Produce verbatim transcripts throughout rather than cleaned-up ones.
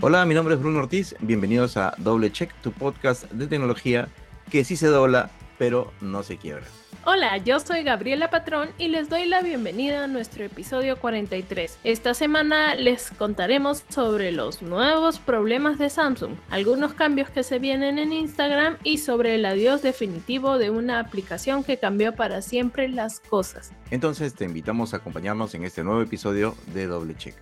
Hola, mi nombre es Bruno Ortiz, bienvenidos a Doble Check, tu podcast de tecnología que sí se dobla, pero no se quiebra. Hola, yo soy Gabriela Patrón y les doy la bienvenida a nuestro episodio cuarenta y tres. Esta semana les contaremos sobre los nuevos problemas de Samsung, algunos cambios que se vienen en Instagram y sobre el adiós definitivo de una aplicación que cambió para siempre las cosas. Entonces te invitamos a acompañarnos en este nuevo episodio de Doble Check.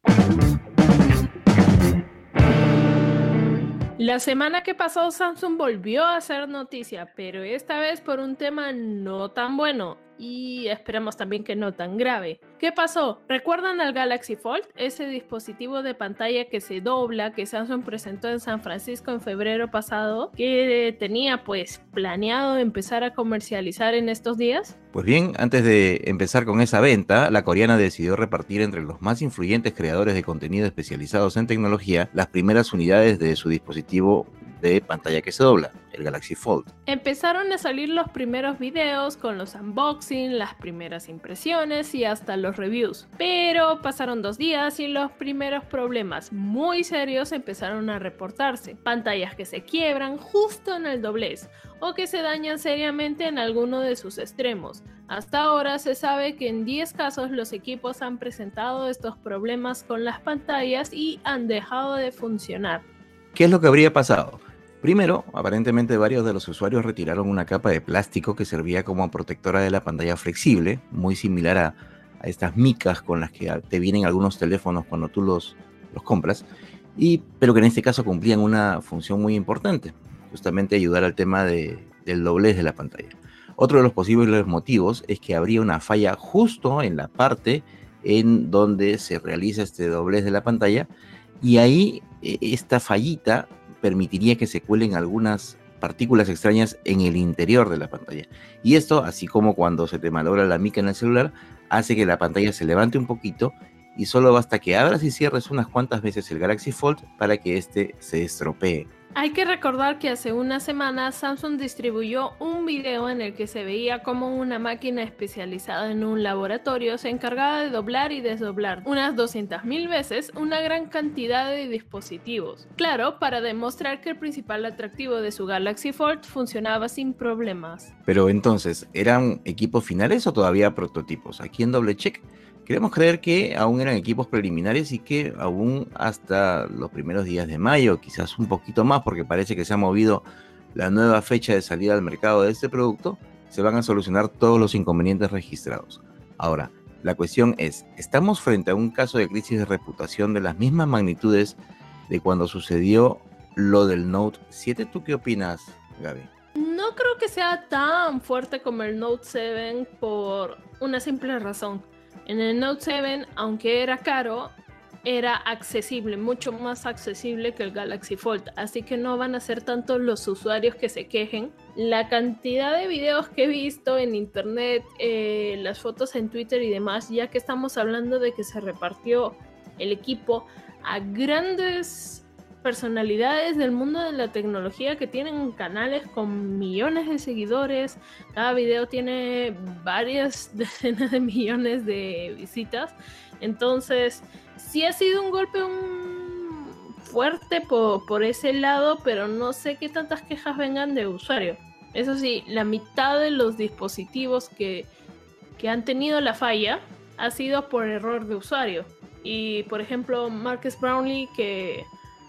La semana que pasó Samsung volvió a hacer noticia, pero esta vez por un tema no tan bueno y esperamos también que no tan grave. ¿Qué pasó? ¿Recuerdan al Galaxy Fold? Ese dispositivo de pantalla que se dobla que Samsung presentó en San Francisco en febrero pasado, que tenía pues planeado empezar a comercializar en estos días. Pues bien, antes de empezar con esa venta, la coreana decidió repartir entre los más influyentes creadores de contenido especializados en tecnología las primeras unidades de su dispositivo de pantalla que se dobla, el Galaxy Fold. Empezaron a salir los primeros videos con los unboxing, las primeras impresiones y hasta los reviews. Pero pasaron dos días y los primeros problemas muy serios empezaron a reportarse. Pantallas que se quiebran justo en el doblez o que se dañan seriamente en alguno de sus extremos. Hasta ahora se sabe que en diez casos los equipos han presentado estos problemas con las pantallas y han dejado de funcionar. ¿Qué es lo que habría pasado? Primero, aparentemente varios de los usuarios retiraron una capa de plástico que servía como protectora de la pantalla flexible, muy similar a, a estas micas con las que te vienen algunos teléfonos cuando tú los, los compras, y, pero que en este caso cumplían una función muy importante, justamente ayudar al tema de, del doblez de la pantalla. Otro de los posibles motivos es que habría una falla justo en la parte en donde se realiza este doblez de la pantalla, y ahí esta fallita permitiría que se cuelen algunas partículas extrañas en el interior de la pantalla. Y esto, así como cuando se te malogra la mica en el celular, hace que la pantalla se levante un poquito y solo basta que abras y cierres unas cuantas veces el Galaxy Fold para que este se estropee. Hay que recordar que hace unas semanas Samsung distribuyó un video en el que se veía como una máquina especializada en un laboratorio se encargaba de doblar y desdoblar unas doscientas mil veces una gran cantidad de dispositivos. Claro, para demostrar que el principal atractivo de su Galaxy Fold funcionaba sin problemas. Pero entonces, ¿eran equipos finales o todavía prototipos? Aquí en Doble Check queremos creer que aún eran equipos preliminares y que aún hasta los primeros días de mayo, quizás un poquito más, porque parece que se ha movido la nueva fecha de salida al mercado de este producto, se van a solucionar todos los inconvenientes registrados. Ahora, la cuestión es, ¿estamos frente a un caso de crisis de reputación de las mismas magnitudes de cuando sucedió lo del Note siete? ¿Tú qué opinas, Gaby? No creo que sea tan fuerte como el Note siete por una simple razón. En el Note siete, aunque era caro, era accesible, mucho más accesible que el Galaxy Fold, así que no van a ser tanto los usuarios que se quejen. La cantidad de videos que he visto en internet, eh, las fotos en Twitter y demás, ya que estamos hablando de que se repartió el equipo a grandes personalidades del mundo de la tecnología que tienen canales con millones de seguidores. Cada video tiene varias decenas de millones de visitas. Entonces, sí ha sido un golpe un... fuerte por, por ese lado, pero no sé qué tantas quejas vengan de usuarios. Eso sí, la mitad de los dispositivos que, que han tenido la falla ha sido por error de usuario. Y, por ejemplo, Marques Brownlee, que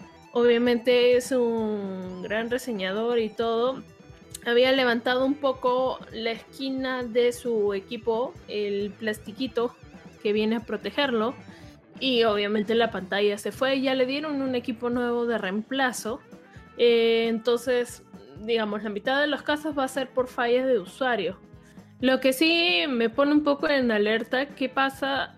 obviamente es un gran reseñador y todo, había levantado un poco la esquina de su equipo, el plastiquito que viene a protegerlo, y obviamente la pantalla se fue. Ya le dieron un equipo nuevo de reemplazo, eh, entonces digamos la mitad de los casos va a ser por fallas de usuario. Lo que sí me pone un poco en alerta, ¿qué pasa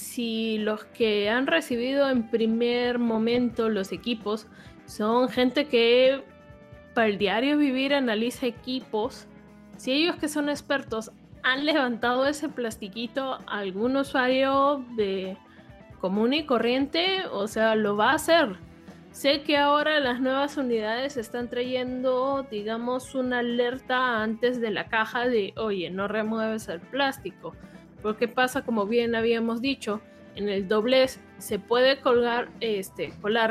si los que han recibido en primer momento los equipos son gente que para el diario vivir analiza equipos? Si ellos que son expertos han levantado ese plastiquito, algún usuario de común y corriente, o sea, lo va a hacer. Sé que ahora las nuevas unidades están trayendo, digamos, una alerta antes de la caja de, oye, no remueves el plástico. Porque pasa, como bien habíamos dicho, en el doblez se puede colgar, este, colar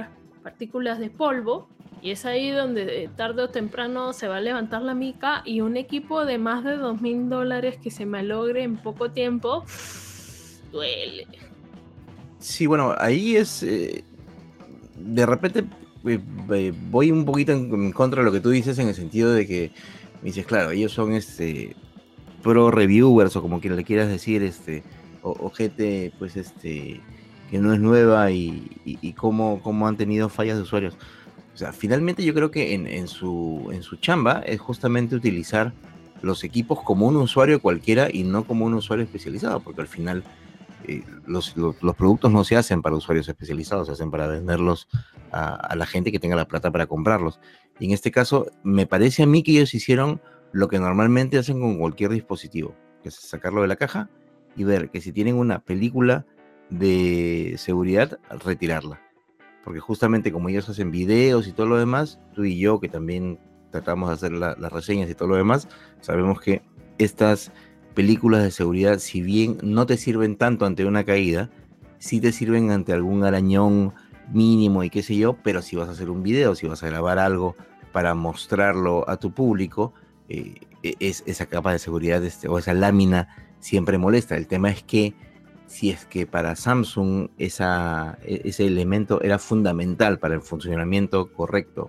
partículas de polvo, y es ahí donde tarde o temprano se va a levantar la mica, y un equipo de más de dos mil dólares que se malogre en poco tiempo, duele. Sí, bueno, ahí es... Eh, de repente eh, eh, voy un poquito en, en contra de lo que tú dices, en el sentido de que me dices, claro, ellos son este pro reviewers, o como quien le quieras decir, este, o, o gente pues este que no es nueva, y, y, y cómo, cómo han tenido fallas de usuarios. O sea, finalmente yo creo que en, en, su, en su chamba es justamente utilizar los equipos como un usuario cualquiera y no como un usuario especializado, porque al final eh, los, los, los productos no se hacen para usuarios especializados, se hacen para venderlos a, a la gente que tenga la plata para comprarlos. Y en este caso, me parece a mí que ellos hicieron lo que normalmente hacen con cualquier dispositivo, que es sacarlo de la caja y ver que si tienen una película de seguridad, retirarla. Porque justamente como ellos hacen videos y todo lo demás, tú y yo, que también tratamos de hacer la, las reseñas y todo lo demás, sabemos que estas películas de seguridad, si bien no te sirven tanto ante una caída, sí te sirven ante algún arañón mínimo y qué sé yo, pero si vas a hacer un video, si vas a grabar algo para mostrarlo a tu público, eh, es, esa capa de seguridad este, o esa lámina siempre molesta. El tema es que si es que para Samsung esa, ese elemento era fundamental para el funcionamiento correcto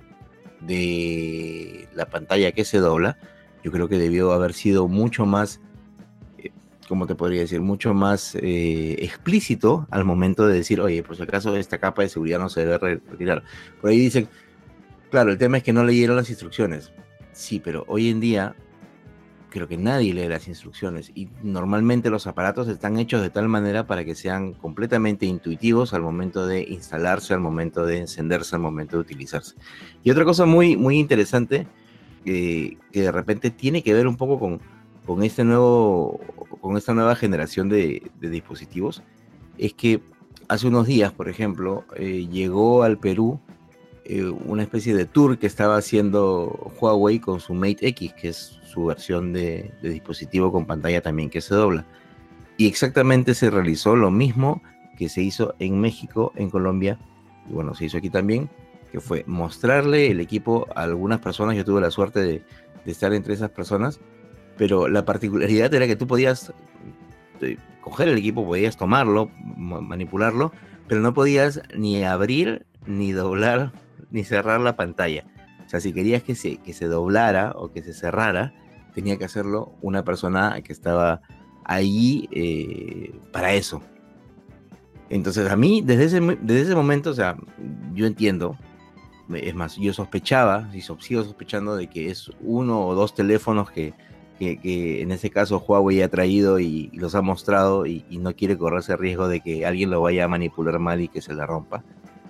de la pantalla que se dobla, yo creo que debió haber sido mucho más, eh, ¿cómo te podría decir? Mucho más eh, explícito al momento de decir, oye, por si acaso esta capa de seguridad no se debe retirar. Por ahí dicen, claro, el tema es que no leyeron las instrucciones. Sí, pero hoy en día creo que nadie lee las instrucciones, y normalmente los aparatos están hechos de tal manera para que sean completamente intuitivos al momento de instalarse, al momento de encenderse, al momento de utilizarse. Y otra cosa muy, muy interesante eh, que de repente tiene que ver un poco con, con, este nuevo, con esta nueva generación de, de dispositivos, es que hace unos días, por ejemplo, eh, llegó al Perú eh, una especie de tour que estaba haciendo Huawei con su Mate X, que es su versión de, de dispositivo con pantalla también que se dobla. Y exactamente se realizó lo mismo que se hizo en México, en Colombia, y bueno, se hizo aquí también, que fue mostrarle el equipo a algunas personas. Yo tuve la suerte de, de estar entre esas personas, pero la particularidad era que tú podías de, coger el equipo, podías tomarlo, manipularlo, pero no podías ni abrir, ni doblar, ni cerrar la pantalla. O sea, si querías que se, que se doblara o que se cerrara, tenía que hacerlo una persona que estaba ahí eh, para eso. Entonces a mí, desde ese, desde ese momento, o sea, yo entiendo, es más, yo sospechaba, y sigo sospechando de que es uno o dos teléfonos que, que, que en ese caso Huawei ha traído y, y los ha mostrado, y, y no quiere correr ese riesgo de que alguien lo vaya a manipular mal y que se la rompa.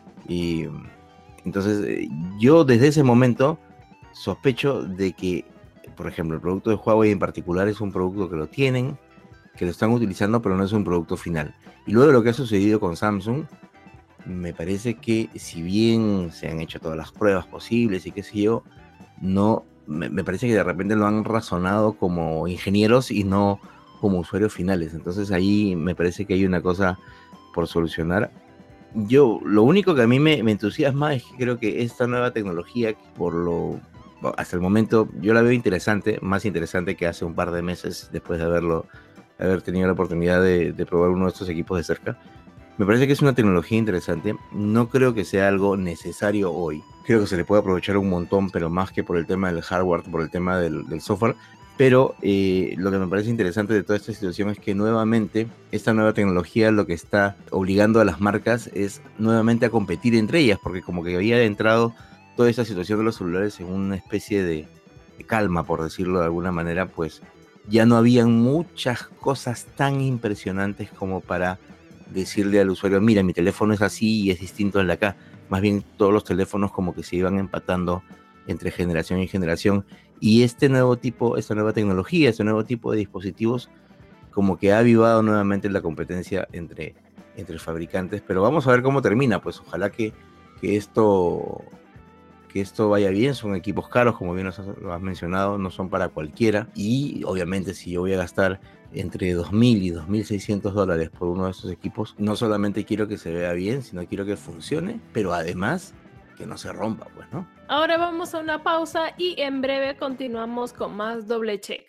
Y entonces yo desde ese momento sospecho de que, por ejemplo, el producto de Huawei en particular es un producto que lo tienen, que lo están utilizando, pero no es un producto final. Y luego de lo que ha sucedido con Samsung, me parece que si bien se han hecho todas las pruebas posibles y qué sé yo, no, me, me parece que de repente lo han razonado como ingenieros y no como usuarios finales. Entonces ahí me parece que hay una cosa por solucionar. Yo, lo único que a mí me, me entusiasma es que creo que esta nueva tecnología, por lo hasta el momento, yo la veo interesante, más interesante que hace un par de meses, después de haberlo, haber tenido la oportunidad de, de probar uno de estos equipos de cerca. Me parece que es una tecnología interesante. No creo que sea algo necesario hoy. Creo que se le puede aprovechar un montón, pero más que por el tema del hardware, por el tema del, del software. Pero eh, lo que me parece interesante de toda esta situación es que nuevamente esta nueva tecnología lo que está obligando a las marcas es nuevamente a competir entre ellas, porque como que había entrado toda esta situación de los celulares en una especie de, de calma, por decirlo de alguna manera, pues ya no habían muchas cosas tan impresionantes como para decirle al usuario, mira, mi teléfono es así y es distinto al de acá. Más bien todos los teléfonos como que se iban empatando entre generación y generación, y este nuevo tipo, esta nueva tecnología, este nuevo tipo de dispositivos como que ha avivado nuevamente la competencia entre, entre fabricantes. Pero vamos a ver cómo termina, pues ojalá que, que esto que esto vaya bien. Son equipos caros, como bien lo has mencionado, no son para cualquiera, y obviamente si yo voy a gastar entre dos mil y dos mil seiscientos dólares por uno de estos equipos, no solamente quiero que se vea bien, sino quiero que funcione, pero además que no se rompa, pues, ¿no? Ahora vamos a una pausa y en breve continuamos con más Doble Check.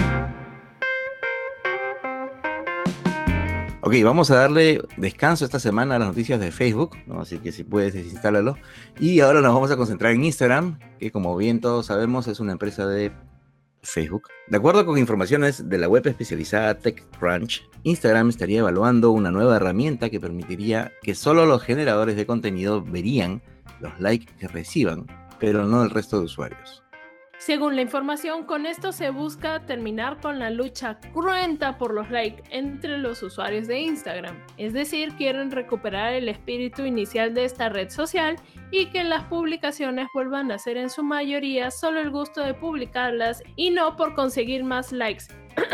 Ok, vamos a darle descanso esta semana a las noticias de Facebook, ¿no? Así que si puedes desinstálalo. Y ahora nos vamos a concentrar en Instagram, que como bien todos sabemos es una empresa de Facebook. De acuerdo con informaciones de la web especializada TechCrunch, Instagram estaría evaluando una nueva herramienta que permitiría que solo los generadores de contenido verían los likes que reciban, pero no el resto de usuarios. Según la información, con esto se busca terminar con la lucha cruenta por los likes entre los usuarios de Instagram. Es decir, quieren recuperar el espíritu inicial de esta red social y que las publicaciones vuelvan a ser en su mayoría solo el gusto de publicarlas y no por conseguir más likes.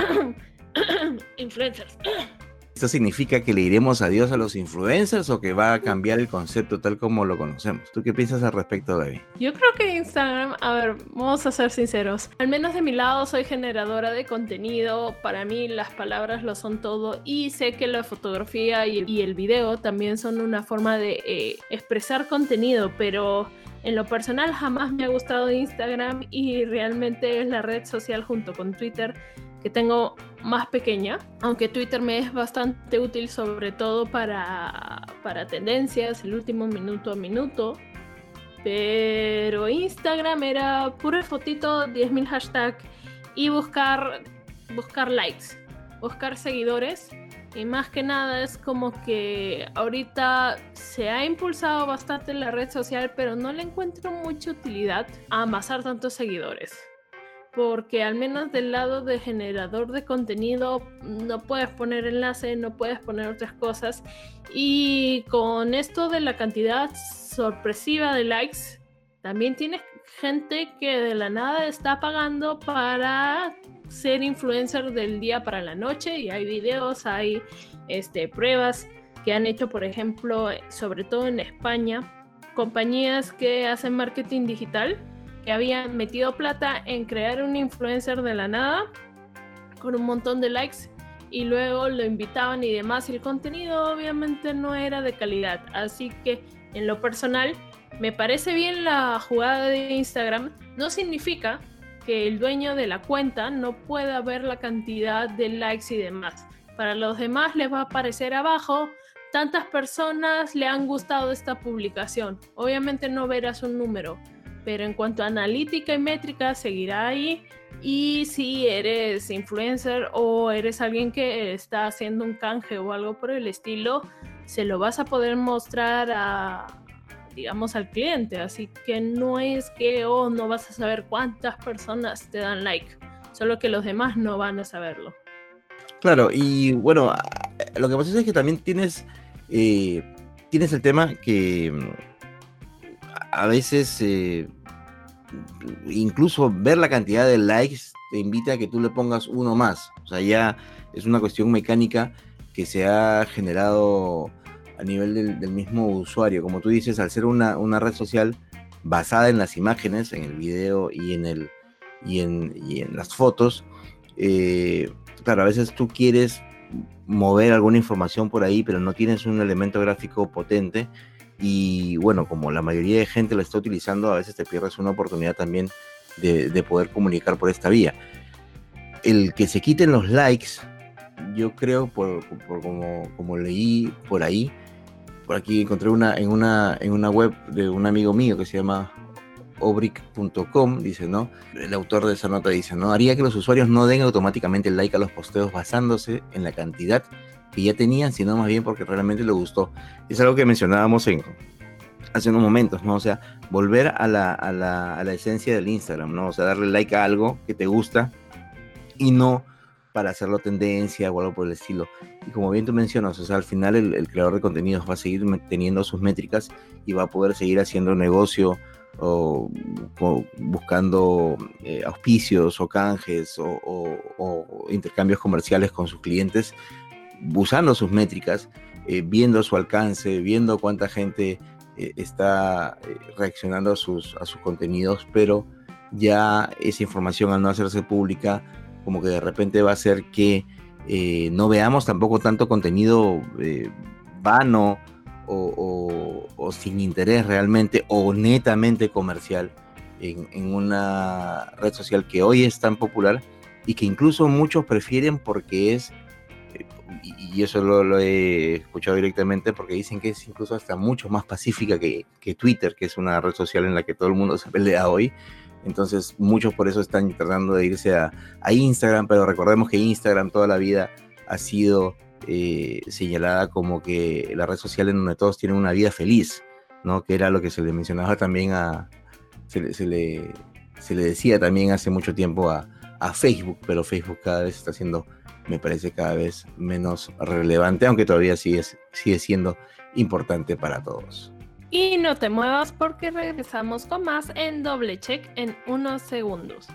Influencers. ¿Esto significa que le diremos adiós a los influencers o que va a cambiar el concepto tal como lo conocemos? ¿Tú qué piensas al respecto, David? Yo creo que Instagram, a ver, vamos a ser sinceros. Al menos de mi lado soy generadora de contenido. Para mí las palabras lo son todo y sé que la fotografía y el, y el video también son una forma de eh, expresar contenido, pero en lo personal jamás me ha gustado Instagram y realmente es la red social junto con Twitter que tengo más pequeña, aunque Twitter me es bastante útil sobre todo para, para tendencias, el último minuto a minuto, pero Instagram era pura fotito, diez mil hashtags y buscar, buscar likes, buscar seguidores, y más que nada es como que ahorita se ha impulsado bastante la red social, pero no le encuentro mucha utilidad a amasar tantos seguidores. Porque al menos del lado de generador de contenido no puedes poner enlace, no puedes poner otras cosas, y con esto de la cantidad sorpresiva de likes también tienes gente que de la nada está pagando para ser influencer del día para la noche, y hay videos, hay este, pruebas que han hecho, por ejemplo, sobre todo en España, compañías que hacen marketing digital que habían metido plata en crear un influencer de la nada con un montón de likes y luego lo invitaban y demás, y el contenido obviamente no era de calidad. Así que en lo personal me parece bien la jugada de Instagram. No significa que el dueño de la cuenta no pueda ver la cantidad de likes y demás. Para los demás les va a aparecer abajo: tantas personas le han gustado esta publicación. Obviamente no verás un número, pero en cuanto a analítica y métrica seguirá ahí. Y si eres influencer o eres alguien que está haciendo un canje o algo por el estilo, se lo vas a poder mostrar a, digamos, al cliente. Así que no es que oh, no vas a saber cuántas personas te dan like, solo que los demás no van a saberlo. Claro, y bueno, lo que pasa es que también tienes, eh, tienes el tema que a veces eh, incluso ver la cantidad de likes te invita a que tú le pongas uno más. O sea, ya es una cuestión mecánica que se ha generado a nivel del, del mismo usuario. Como tú dices, al ser una, una red social basada en las imágenes, en el video y en, el, y en, y en las fotos, eh, claro, a veces tú quieres mover alguna información por ahí, pero no tienes un elemento gráfico potente. Y bueno, como la mayoría de gente lo está utilizando, a veces te pierdes una oportunidad también de, de poder comunicar por esta vía. El que se quiten los likes, yo creo, por, por como, como leí por ahí, por aquí encontré una en, una en una web de un amigo mío que se llama obric punto com, dice, ¿no? El autor de esa nota dice, ¿no? Haría que los usuarios no den automáticamente el like a los posteos basándose en la cantidad que ya tenían, sino más bien porque realmente les gustó. Es algo que mencionábamos en, hace unos momentos, ¿no? O sea, volver a la, a, la, a la esencia del Instagram, ¿no? O sea, darle like a algo que te gusta y no para hacerlo tendencia o algo por el estilo. Y como bien tú mencionas, o sea, al final el, el creador de contenidos va a seguir teniendo sus métricas y va a poder seguir haciendo negocio o, o buscando eh, auspicios o canjes o, o, o intercambios comerciales con sus clientes, usando sus métricas, eh, viendo su alcance, viendo cuánta gente eh, está eh, reaccionando a sus, a sus contenidos, pero ya esa información, al no hacerse pública, como que de repente va a hacer que eh, no veamos tampoco tanto contenido eh, vano o, o, o sin interés realmente o netamente comercial en, en una red social que hoy es tan popular y que incluso muchos prefieren porque es, y, y eso lo, lo he escuchado directamente, porque dicen que es incluso hasta mucho más pacífica que, que Twitter, que es una red social en la que todo el mundo se pelea hoy. Entonces muchos por eso están tratando de irse a, a Instagram, pero recordemos que Instagram toda la vida ha sido eh, señalada como que la red social en donde todos tienen una vida feliz, ¿no? Que era lo que se le mencionaba también a, se le, se le, se le decía también hace mucho tiempo a, a Facebook, pero Facebook cada vez está siendo, me parece, cada vez menos relevante, aunque todavía sigue, sigue siendo importante para todos. Y no te muevas porque regresamos con más en Doble Check en unos segundos.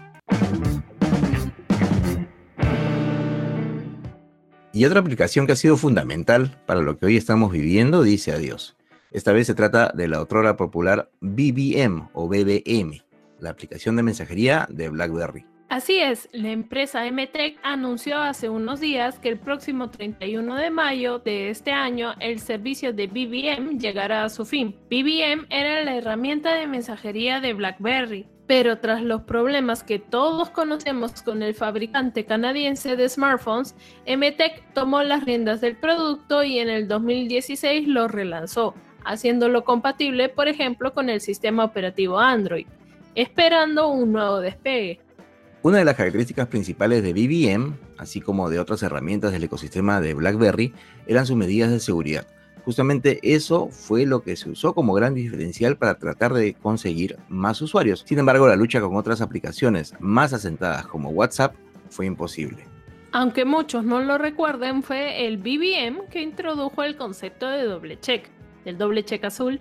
Y otra aplicación que ha sido fundamental para lo que hoy estamos viviendo dice adiós. Esta vez se trata de la otrora popular B B M o B B M, la aplicación de mensajería de BlackBerry. Así es, la empresa M T E C anunció hace unos días que el próximo treinta y uno de mayo de este año el servicio de B B M llegará a su fin. B B M era la herramienta de mensajería de BlackBerry, pero tras los problemas que todos conocemos con el fabricante canadiense de smartphones, M T E C tomó las riendas del producto y en el dos mil dieciséis lo relanzó, haciéndolo compatible, por ejemplo, con el sistema operativo Android, esperando un nuevo despegue. Una de las características principales de B B M, así como de otras herramientas del ecosistema de BlackBerry, eran sus medidas de seguridad. Justamente eso fue lo que se usó como gran diferencial para tratar de conseguir más usuarios. Sin embargo, la lucha con otras aplicaciones más asentadas como WhatsApp fue imposible. Aunque muchos no lo recuerden, fue el B B M que introdujo el concepto de doble check, del doble check azul,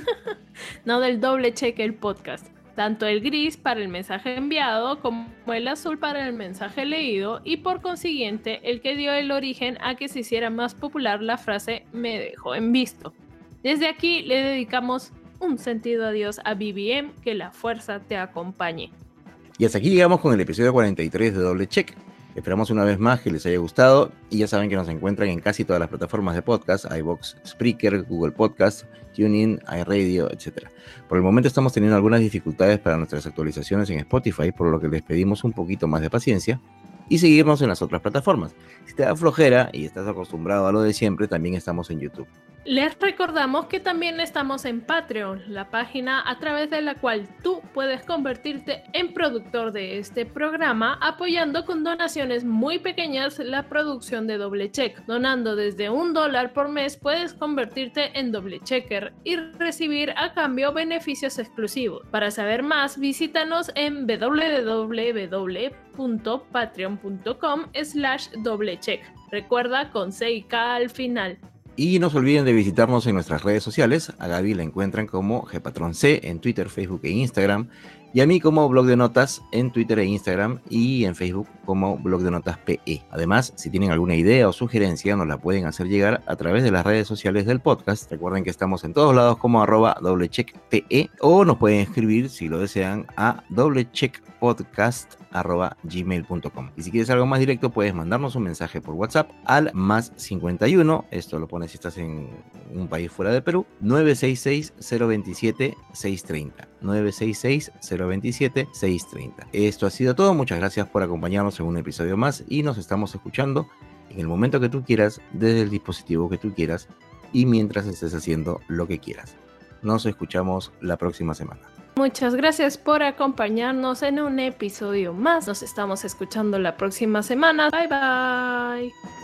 no del doble check el podcast. Tanto el gris para el mensaje enviado como el azul para el mensaje leído y por consiguiente el que dio el origen a que se hiciera más popular la frase me dejó en visto. Desde aquí le dedicamos un sentido adiós a B B M, que la fuerza te acompañe. Y hasta aquí llegamos con el episodio cuarenta y tres de Doble Check. Esperamos una vez más que les haya gustado y ya saben que nos encuentran en casi todas las plataformas de podcast, iVoox, Spreaker, Google Podcast, TuneIn, iRadio, etcétera. Por el momento estamos teniendo algunas dificultades para nuestras actualizaciones en Spotify, por lo que les pedimos un poquito más de paciencia y seguirnos en las otras plataformas. Si te da flojera y estás acostumbrado a lo de siempre, también estamos en YouTube. Les recordamos que también estamos en Patreon, la página a través de la cual tú puedes convertirte en productor de este programa, apoyando con donaciones muy pequeñas la producción de Doble Check. Donando desde un dólar por mes puedes convertirte en Doble Checker y recibir a cambio beneficios exclusivos. Para saber más, visítanos en w w w punto patreon punto com slash doblecheck. Recuerda, con C y K al final. Y no se olviden de visitarnos en nuestras redes sociales. A Gaby la encuentran como Gpatronc en Twitter, Facebook e Instagram. Y a mí como Blog de Notas en Twitter e Instagram y en Facebook como Blog de Notas P E. Además, si tienen alguna idea o sugerencia, nos la pueden hacer llegar a través de las redes sociales del podcast. Recuerden que estamos en todos lados como arroba doblecheckpe o nos pueden escribir, si lo desean, a doblecheckpodcast arroba gmail punto com. Y si quieres algo más directo, puedes mandarnos un mensaje por WhatsApp al más cincuenta y uno, esto lo pones si estás en un país fuera de Perú, nueve seis seis, cero dos siete, seis tres cero. nueve seis seis, cero dos siete, seis tres cero. Esto ha sido todo, muchas gracias por acompañarnos en un episodio más y nos estamos escuchando en el momento que tú quieras, desde el dispositivo que tú quieras y mientras estés haciendo lo que quieras. Nos escuchamos la próxima semana. Muchas gracias por acompañarnos en un episodio más. Nos estamos escuchando la próxima semana. Bye bye.